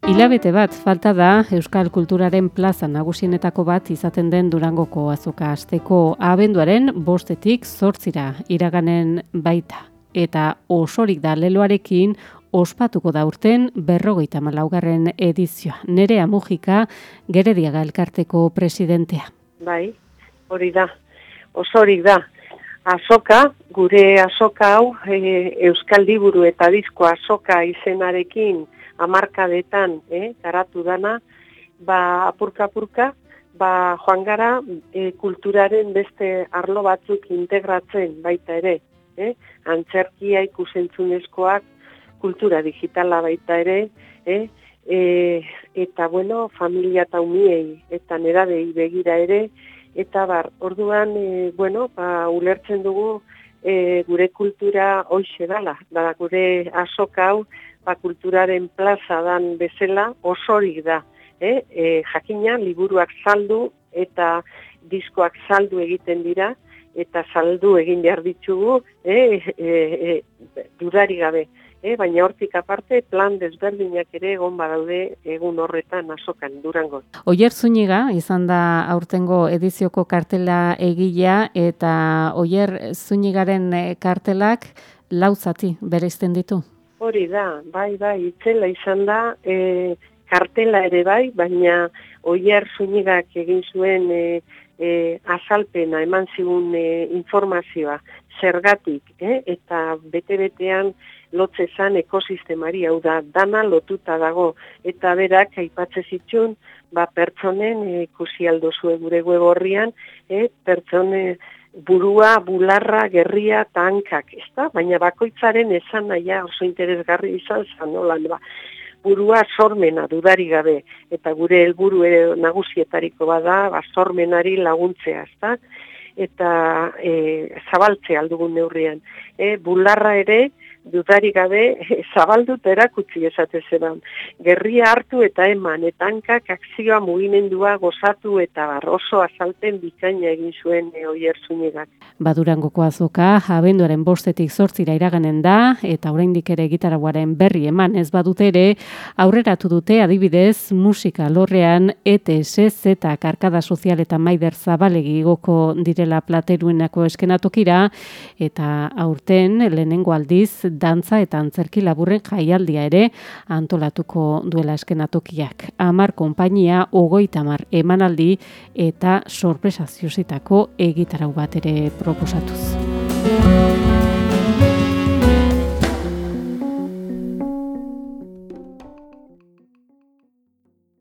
Hilabete bat falta da Euskal Kulturaren plaza nagusienetako bat izaten den Durangoko azoka asteko abenduaren 5-tik 8 iraganen baita. Eta osorik da leloarekin ospatuko da urten 54. edizioa. Nerea Mujika, Gerediaga elkarteko presidentea. Bai, hori da, osorik da. Azoka, gure azoka hau, Euskal Liburu eta Disko azoka izenarekin hamarkadetan garatu dana, apurka-apurka, joan gara kulturaren beste arlo batzuk integratzen baita ere. Antzerkia ikusentzunezkoak, kultura digitala baita ere, eta familia eta umiei eta nerabei begira ere, eta orduan, ulertzen dugu gure kultura hoxe dala, da gure azoka hau, kulturaren plaza dan bezala osorik da. Jakina, liburuak saldu eta diskoak saldu egiten dira, eta saldu egin behar ditugu, dudari gabe. Baina hortik aparte, plan desberdinak ere egon badaude egun horretan azokan, Durangon. Oier Zuniga, izan da aurtengo edizioko kartela egilea, eta Oier Zunigaren kartelak 4 zati bereizten ditu? Hori da, bai, itzela izan da, kartela ere bai, baina Oier Zunigak egin zuen azalpena, eman zigun informazioa, zergatik, eta bete-betean lotze zan ekosistemari, hau da, dana lotuta dago, eta berak aipatze zituen, pertsonen ikusi aldozue gure web horrian, pertsonen burua, bularra, gerria eta hankak, ezta? Baina bakoitzaren esan naia oso interesgarri izan zanolan, burua sormena dudari gabe, eta gure helburu nagusietariko bada, sormenari laguntzea, ezta? Eta zabaltzea aldugun neurrian. Bularra ere, dudari gabe, zabaldu eta erakutsi esate zeban. Gerria hartu eta eman, eta hankak akzioa mugimendua gozatu eta oso azalpen bikaina egin zuen Oier Zunigak. Durangoko azoka, abenduaren 5-tik 8 iraganen da, eta oraindik ere gitarauaren berri eman ez badute ere, aurreratu dute adibidez musika lorrean ETS eta Karkada Sozial eta Maider Zabalegi igoko direla Plateruenako eskenatokira, eta aurten lehenengo aldiz dantza eta antzerki laburren jaialdia ere antolatuko duela eskenatokiak. 10 konpainia, 30 emanaldi eta sorpresa ziositako egitarau bat ere proposatuz.